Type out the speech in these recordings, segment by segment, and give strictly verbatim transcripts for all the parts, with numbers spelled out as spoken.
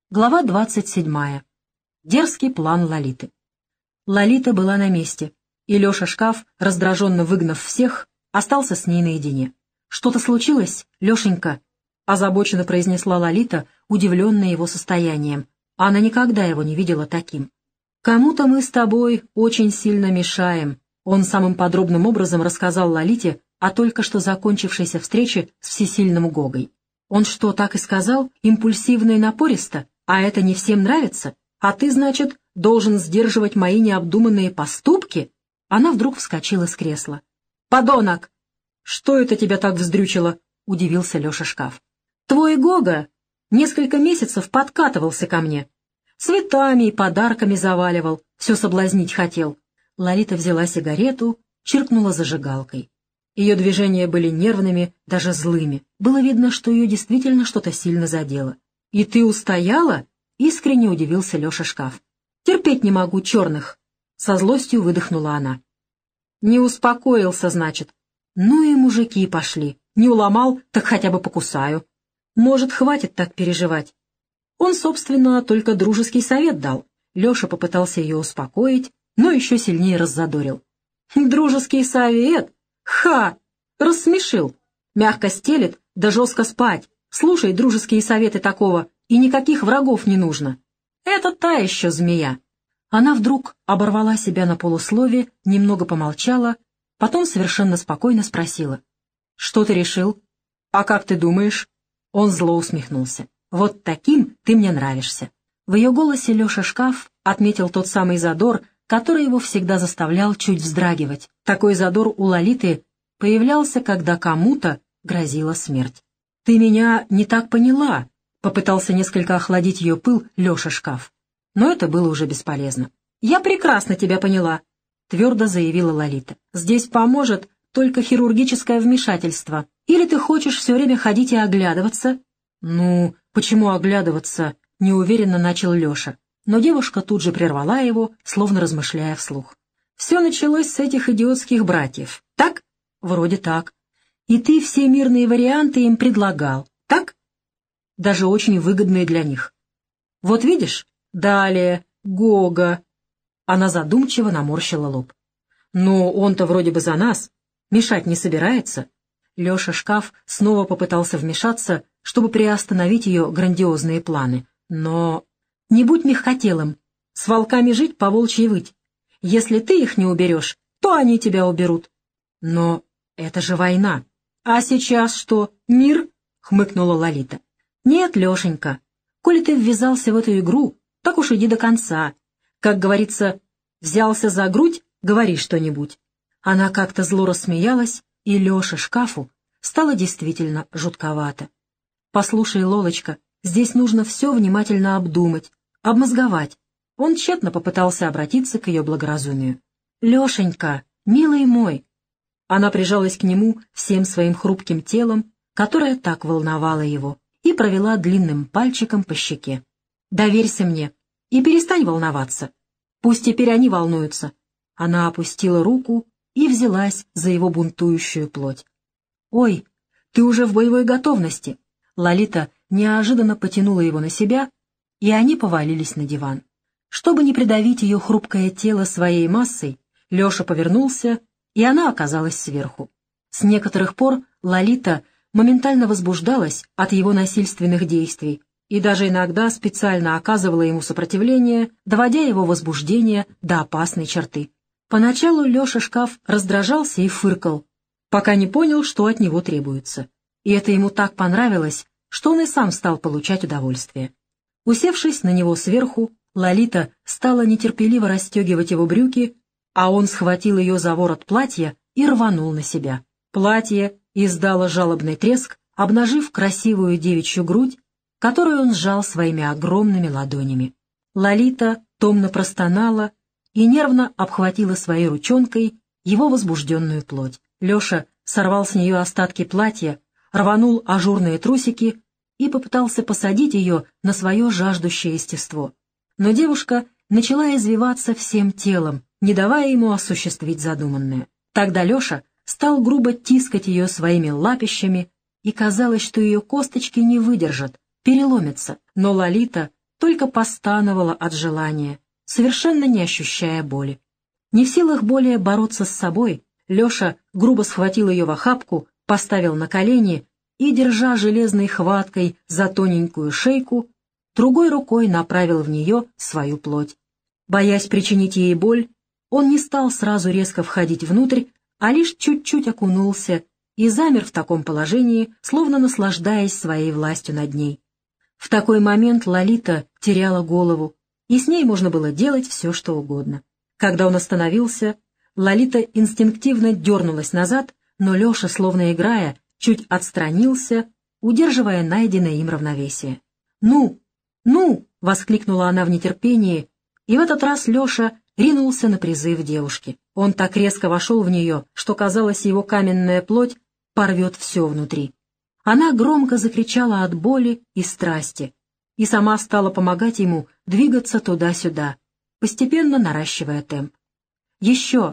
Глава двадцать седьмая. Дерзкий план Лолиты. Лолита была на месте, и Леша Шкаф, раздраженно выгнав всех, остался с ней наедине. «Что-то случилось, Лешенька?» — озабоченно произнесла Лолита, удивленная его состоянием. Она никогда его не видела таким. «Кому-то мы с тобой очень сильно мешаем», — он самым подробным образом рассказал Лолите о только что закончившейся встрече с всесильным Гогой. «Он что, так и сказал? Импульсивно и напористо? А это не всем нравится? А ты, значит, должен сдерживать мои необдуманные поступки?» Она вдруг вскочила с кресла. «Подонок!» «Что это тебя так вздрючило?» — удивился Леша Шкаф. «Твой Гога несколько месяцев подкатывался ко мне. Цветами и подарками заваливал, все соблазнить хотел». Лолита взяла сигарету, чиркнула зажигалкой. Ее движения были нервными, даже злыми. Было видно, что ее действительно что-то сильно задело. «И ты устояла?» — искренне удивился Леша Шкаф. «Терпеть не могу черных!» — со злостью выдохнула она. «Не успокоился, значит. Ну и мужики пошли. Не уломал, так хотя бы покусаю. Может, хватит так переживать?» Он, собственно, только дружеский совет дал. Леша попытался ее успокоить, но еще сильнее раззадорил. «Дружеский совет? Ха! Рассмешил. Мягко стелет, да жестко спать. Слушай дружеские советы такого, и никаких врагов не нужно. Это та еще змея». Она вдруг оборвала себя на полуслове, немного помолчала, потом совершенно спокойно спросила. «Что ты решил? А как ты думаешь?» Он зло усмехнулся. «Вот таким ты мне нравишься». В ее голосе Леша Шкаф отметил тот самый задор, который его всегда заставлял чуть вздрагивать. Такой задор у Лолиты появлялся, когда кому-то грозила смерть. «Ты меня не так поняла», — попытался несколько охладить ее пыл Леша Шкаф. Но это было уже бесполезно. «Я прекрасно тебя поняла», — твердо заявила Лолита. «Здесь поможет только хирургическое вмешательство. Или ты хочешь все время ходить и оглядываться?» «Ну, почему оглядываться?» — неуверенно начал Леша. Но девушка тут же прервала его, словно размышляя вслух. «Все началось с этих идиотских братьев, так?» «Вроде так. И ты все мирные варианты им предлагал, так?» «Даже очень выгодные для них. Вот видишь? Далее, Гога». Она задумчиво наморщила лоб. «Но он-то вроде бы за нас. Мешать не собирается». Леша Шкаф снова попытался вмешаться, чтобы приостановить ее грандиозные планы. Но... «Не будь мягкотелым. С волками жить, по волчьи выть. Если ты их не уберешь, то они тебя уберут». «Но это же война. А сейчас что, мир?» — хмыкнула Лолита. «Нет, Лешенька, коли ты ввязался в эту игру, так уж иди до конца. Как говорится, взялся за грудь, говори что-нибудь». Она как-то зло рассмеялась, и Леше Шкафу стало действительно жутковато. «Послушай, Лолочка, здесь нужно все внимательно обдумать, обмозговать». Он тщетно попытался обратиться к ее благоразумию. «Лешенька, милый мой». Она прижалась к нему всем своим хрупким телом, которое так волновало его, и провела длинным пальчиком по щеке. «Доверься мне и перестань волноваться. Пусть теперь они волнуются». Она опустила руку и взялась за его бунтующую плоть. «Ой, ты уже в боевой готовности». Лолита неожиданно потянула его на себя, и они повалились на диван. Чтобы не придавить ее хрупкое тело своей массой, Леша повернулся, и она оказалась сверху. С некоторых пор Лолита моментально возбуждалась от его насильственных действий и даже иногда специально оказывала ему сопротивление, доводя его возбуждение до опасной черты. Поначалу Леша Шкаф раздражался и фыркал, пока не понял, что от него требуется. И это ему так понравилось, что он и сам стал получать удовольствие. Усевшись на него сверху, Лолита стала нетерпеливо расстегивать его брюки, а он схватил ее за ворот платья и рванул на себя. Платье издало жалобный треск, обнажив красивую девичью грудь, которую он сжал своими огромными ладонями. Лолита томно простонала и нервно обхватила своей ручонкой его возбужденную плоть. Леша сорвал с нее остатки платья, рванул ажурные трусики и попытался посадить ее на свое жаждущее естество. Но девушка начала извиваться всем телом, не давая ему осуществить задуманное. Тогда Леша стал грубо тискать ее своими лапищами, и казалось, что ее косточки не выдержат, переломятся, но Лолита только постановала от желания, совершенно не ощущая боли. Не в силах более бороться с собой, Леша грубо схватил ее в охапку, поставил на колени и, держа железной хваткой за тоненькую шейку, другой рукой направил в нее свою плоть. Боясь причинить ей боль, он не стал сразу резко входить внутрь, а лишь чуть-чуть окунулся и замер в таком положении, словно наслаждаясь своей властью над ней. В такой момент Лолита теряла голову, и с ней можно было делать все, что угодно. Когда он остановился, Лолита инстинктивно дернулась назад, но Леша, словно играя, чуть отстранился, удерживая найденное им равновесие. «Ну! Ну!» — воскликнула она в нетерпении, и в этот раз Леша ринулся на призыв девушки. Он так резко вошел в нее, что, казалось, его каменная плоть порвет все внутри. Она громко закричала от боли и страсти, и сама стала помогать ему двигаться туда-сюда, постепенно наращивая темп. «Еще!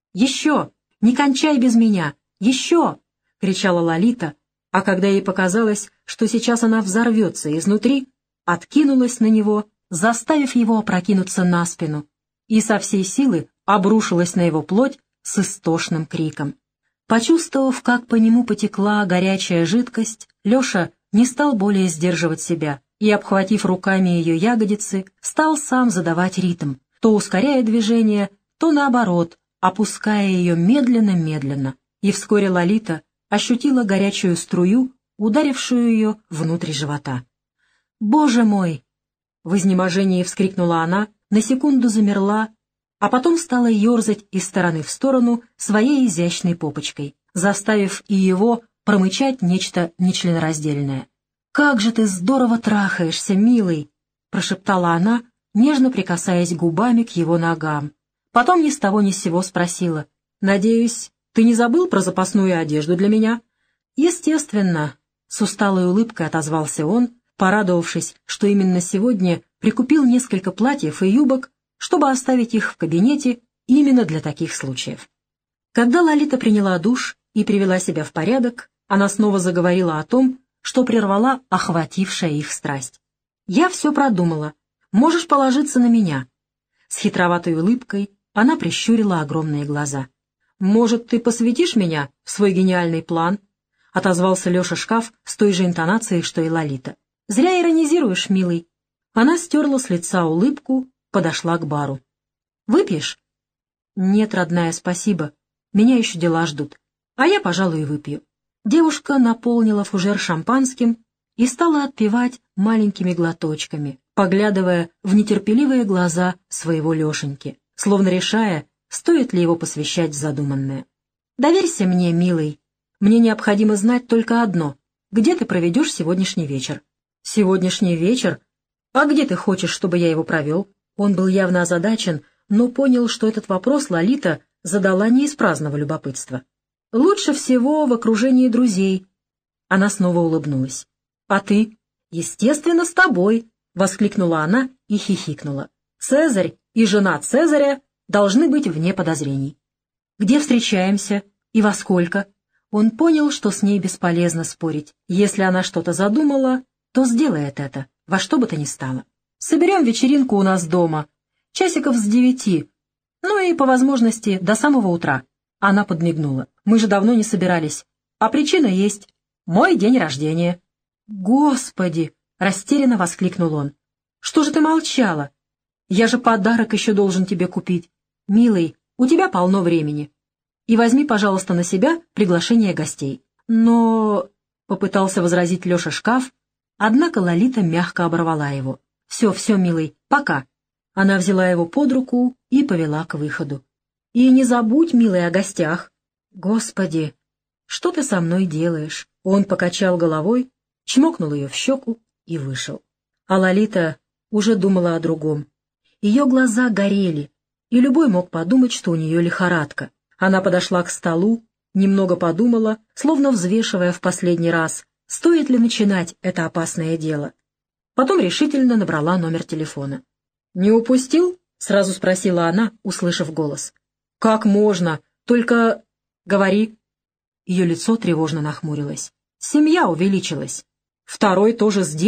Еще! Не кончай без меня! Еще!» — кричала Лолита, а когда ей показалось, что сейчас она взорвется изнутри, откинулась на него, заставив его опрокинуться на спину, и со всей силы обрушилась на его плоть с истошным криком. Почувствовав, как по нему потекла горячая жидкость, Леша не стал более сдерживать себя и, обхватив руками ее ягодицы, стал сам задавать ритм, то ускоряя движение, то наоборот, опуская ее медленно-медленно, и вскоре Лолита ощутила горячую струю, ударившую ее внутрь живота. «Боже мой!» — в изнеможении вскрикнула она, на секунду замерла, а потом стала ерзать из стороны в сторону своей изящной попочкой, заставив и его промычать нечто нечленораздельное. «Как же ты здорово трахаешься, милый!» — прошептала она, нежно прикасаясь губами к его ногам. Потом ни с того ни с сего спросила: «Надеюсь, ты не забыл про запасную одежду для меня?» «Естественно», — с усталой улыбкой отозвался он, порадовавшись, что именно сегодня прикупил несколько платьев и юбок, чтобы оставить их в кабинете именно для таких случаев. Когда Лолита приняла душ и привела себя в порядок, она снова заговорила о том, что прервала охватившая их страсть. «Я все продумала. Можешь положиться на меня». С хитроватой улыбкой она прищурила огромные глаза. «Может, ты посвятишь меня в свой гениальный план?» — отозвался Леша Шкаф с той же интонацией, что и Лолита. «Зря иронизируешь, милый». Она стерла с лица улыбку, подошла к бару. «Выпьешь?» «Нет, родная, спасибо. Меня еще дела ждут. А я, пожалуй, выпью». Девушка наполнила фужер шампанским и стала отпивать маленькими глоточками, поглядывая в нетерпеливые глаза своего Лешеньки, словно решая, стоит ли его посвящать в задуманное. «Доверься мне, милый. Мне необходимо знать только одно. Где ты проведешь сегодняшний вечер?» «Сегодняшний вечер? А где ты хочешь, чтобы я его провел?» Он был явно озадачен, но понял, что этот вопрос Лолита задала не из праздного любопытства. «Лучше всего в окружении друзей». Она снова улыбнулась. «А ты?» «Естественно, с тобой», — воскликнула она и хихикнула. «Цезарь и жена Цезаря должны быть вне подозрений». «Где встречаемся? И во сколько?» Он понял, что с ней бесполезно спорить. Если она что-то задумала, то сделает это, во что бы то ни стало. «Соберем вечеринку у нас дома, часиков с девяти, ну и, по возможности, до самого утра». Она подмигнула. «Мы же давно не собирались. А причина есть. Мой день рождения». «Господи!» — растерянно воскликнул он. «Что же ты молчала? Я же подарок еще должен тебе купить. Милый, у тебя полно времени. И возьми, пожалуйста, на себя приглашение гостей». «Но...» — попытался возразить Леша Шкаф, однако Лолита мягко оборвала его. «Все, все, милый, пока». Она взяла его под руку и повела к выходу. «И не забудь, милый, о гостях». «Господи, что ты со мной делаешь?» Он покачал головой, чмокнул ее в щеку и вышел. А Лолита уже думала о другом. Ее глаза горели, и любой мог подумать, что у нее лихорадка. Она подошла к столу, немного подумала, словно взвешивая в последний раз, стоит ли начинать это опасное дело. Потом решительно набрала номер телефона. «Не упустил?» — сразу спросила она, услышав голос. «Как можно? Только... говори». Ее лицо тревожно нахмурилось. «Семья увеличилась». «Второй тоже здесь?» —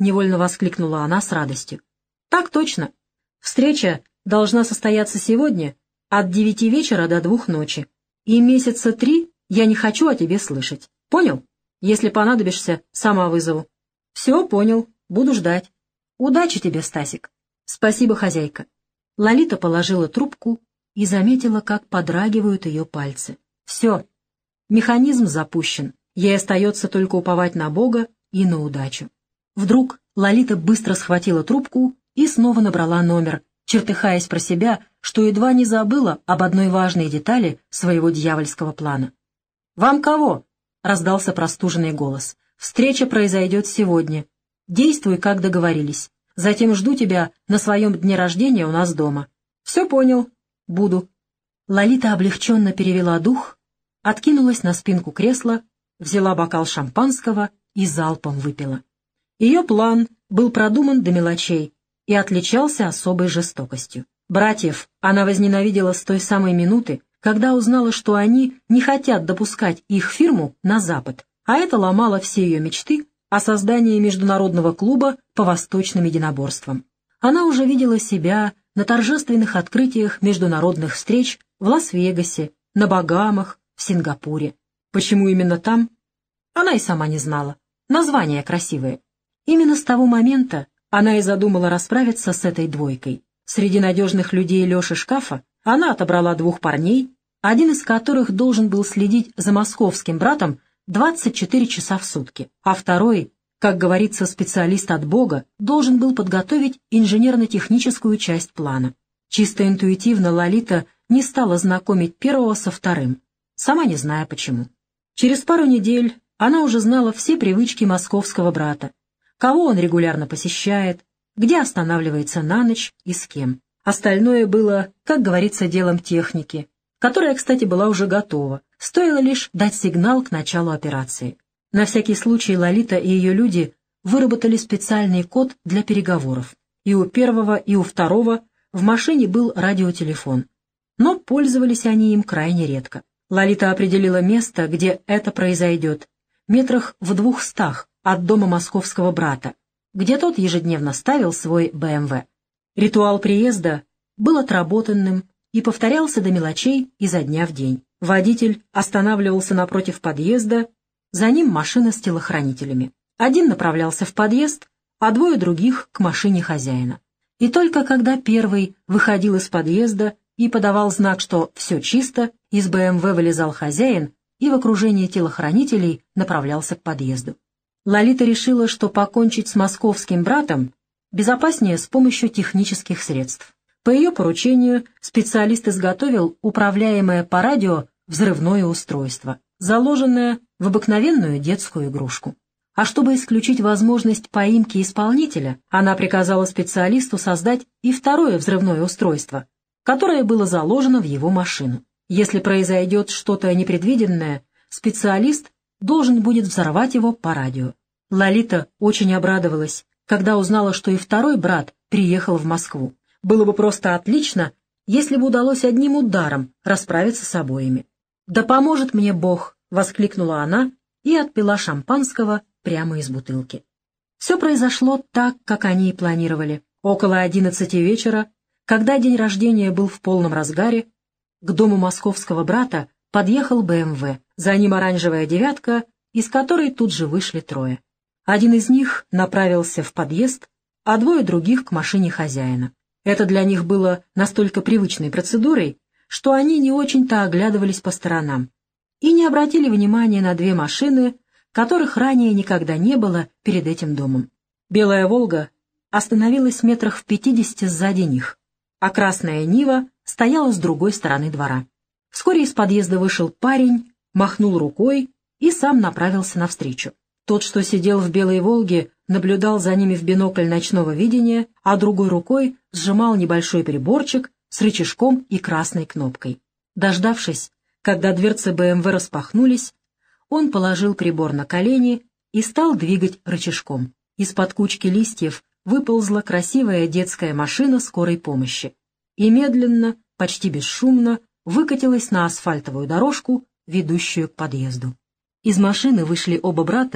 невольно воскликнула она с радостью. «Так точно. Встреча должна состояться сегодня от девяти вечера до двух ночи. И месяца три я не хочу о тебе слышать. Понял? Если понадобишься, сама вызову». «Все, понял. Буду ждать. Удачи тебе, Стасик». «Спасибо, хозяйка». Лолита положила трубку и заметила, как подрагивают ее пальцы. «Все. Механизм запущен. Ей остается только уповать на Бога и на удачу». Вдруг Лолита быстро схватила трубку и снова набрала номер, чертыхаясь про себя, что едва не забыла об одной важной детали своего дьявольского плана. «Вам кого?» — раздался простуженный голос. «Встреча произойдет сегодня. Действуй, как договорились. Затем жду тебя на своем дне рождения у нас дома». «Все понял. Буду». Лолита облегченно перевела дух, откинулась на спинку кресла, взяла бокал шампанского и залпом выпила. Ее план был продуман до мелочей и отличался особой жестокостью. Братьев она возненавидела с той самой минуты, когда узнала, что они не хотят допускать их фирму на Запад, а это ломало все ее мечты о создании международного клуба по восточным единоборствам. Она уже видела себя на торжественных открытиях международных встреч в Лас-Вегасе, на Багамах, в Сингапуре. Почему именно там? Она и сама не знала. Названия красивые. Именно с того момента она и задумала расправиться с этой двойкой. Среди надежных людей Леши Шкафа она отобрала двух парней, один из которых должен был следить за московским братом двадцать четыре часа в сутки, а второй, как говорится, специалист от Бога, должен был подготовить инженерно-техническую часть плана. Чисто интуитивно Лолита не стала знакомить первого со вторым, сама не зная почему. Через пару недель она уже знала все привычки московского брата, кого он регулярно посещает, где останавливается на ночь и с кем. Остальное было, как говорится, делом техники, которая, кстати, была уже готова, стоило лишь дать сигнал к началу операции. На всякий случай Лолита и ее люди выработали специальный код для переговоров. И у первого, и у второго в машине был радиотелефон. Но пользовались они им крайне редко. Лолита определила место, где это произойдет, метрах в двухстах от дома московского брата, где тот ежедневно ставил свой бэ эм вэ. Ритуал приезда был отработанным и повторялся до мелочей изо дня в день. Водитель останавливался напротив подъезда, за ним машина с телохранителями. Один направлялся в подъезд, а двое других — к машине хозяина. И только когда первый выходил из подъезда и подавал знак, что все чисто, из бэ эм вэ вылезал хозяин и в окружении телохранителей направлялся к подъезду. Лолита решила, что покончить с московским братом безопаснее с помощью технических средств. По ее поручению специалист изготовил управляемое по радио взрывное устройство, заложенное в обыкновенную детскую игрушку. А чтобы исключить возможность поимки исполнителя, она приказала специалисту создать и второе взрывное устройство, которое было заложено в его машину. Если произойдет что-то непредвиденное, специалист должен будет взорвать его по радио. Лолита очень обрадовалась, когда узнала, что и второй брат приехал в Москву. Было бы просто отлично, если бы удалось одним ударом расправиться с обоими. «Да поможет мне Бог!» — воскликнула она и отпила шампанского прямо из бутылки. Все произошло так, как они и планировали. Около одиннадцати вечера, когда день рождения был в полном разгаре, к дому московского брата подъехал бэ эм вэ, за ним оранжевая девятка, из которой тут же вышли трое. Один из них направился в подъезд, а двое других — к машине хозяина. Это для них было настолько привычной процедурой, что они не очень-то оглядывались по сторонам и не обратили внимания на две машины, которых ранее никогда не было перед этим домом. Белая «Волга» остановилась в метрах в пятидесяти сзади них, а красная «Нива» стояла с другой стороны двора. Вскоре из подъезда вышел парень, махнул рукой и сам направился навстречу. Тот, что сидел в белой «Волге», наблюдал за ними в бинокль ночного видения, а другой рукой сжимал небольшой приборчик с рычажком и красной кнопкой. Дождавшись, когда дверцы бэ эм вэ распахнулись, он положил прибор на колени и стал двигать рычажком. Из-под кучки листьев выползла красивая детская машина скорой помощи и медленно, почти бесшумно, выкатилась на асфальтовую дорожку, ведущую к подъезду. Из машины вышли оба брата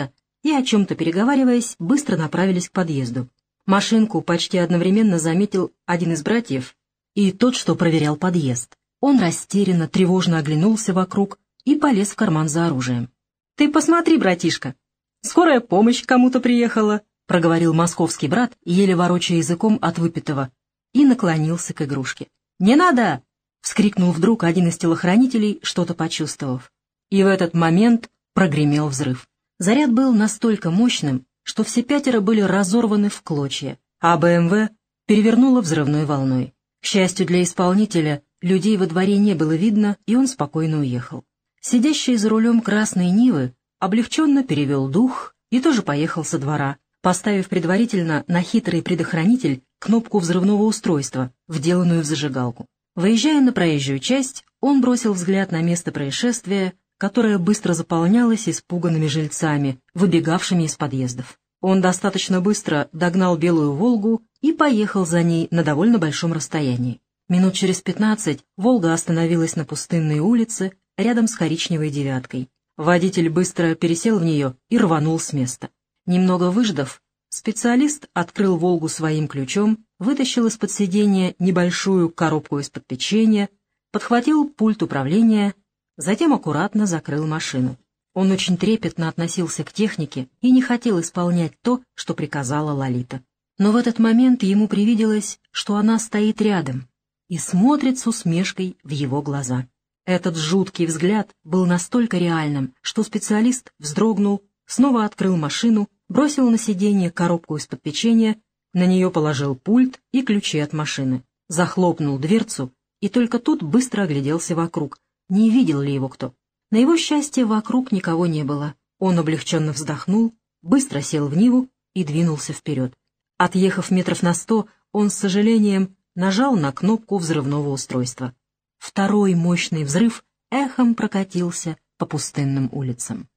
и, о чем-то переговариваясь, быстро направились к подъезду. Машинку почти одновременно заметил один из братьев и тот, что проверял подъезд. Он растерянно, тревожно оглянулся вокруг и полез в карман за оружием. «Ты посмотри, братишка, скорая помощь кому-то приехала», — проговорил московский брат, еле ворочая языком от выпитого, и наклонился к игрушке. «Не надо!» — вскрикнул вдруг один из телохранителей, что-то почувствовав. И в этот момент прогремел взрыв. Заряд был настолько мощным, что все пятеро были разорваны в клочья, а БМВ перевернуло взрывной волной. К счастью для исполнителя, людей во дворе не было видно, и он спокойно уехал. Сидящий за рулем красной Нивы облегченно перевел дух и тоже поехал со двора, поставив предварительно на хитрый предохранитель кнопку взрывного устройства, вделанную в зажигалку. Выезжая на проезжую часть, он бросил взгляд на место происшествия, которое быстро заполнялось испуганными жильцами, выбегавшими из подъездов. Он достаточно быстро догнал белую «Волгу» и поехал за ней на довольно большом расстоянии. Минут через пятнадцать «Волга» остановилась на пустынной улице рядом с коричневой «девяткой». Водитель быстро пересел в нее и рванул с места. Немного выждав, специалист открыл «Волгу» своим ключом, вытащил из-под сиденья небольшую коробку из-под печенья, подхватил пульт управления, затем аккуратно закрыл машину. Он очень трепетно относился к технике и не хотел исполнять то, что приказала Лолита. Но в этот момент ему привиделось, что она стоит рядом и смотрит с усмешкой в его глаза. Этот жуткий взгляд был настолько реальным, что специалист вздрогнул, снова открыл машину, бросил на сиденье коробку из-под печенья, на нее положил пульт и ключи от машины, захлопнул дверцу и только тут быстро огляделся вокруг, не видел ли его кто. На его счастье вокруг никого не было. Он облегченно вздохнул, быстро сел в Ниву и двинулся вперед. Отъехав метров на сто, он с сожалением нажал на кнопку взрывного устройства. Второй мощный взрыв эхом прокатился по пустынным улицам.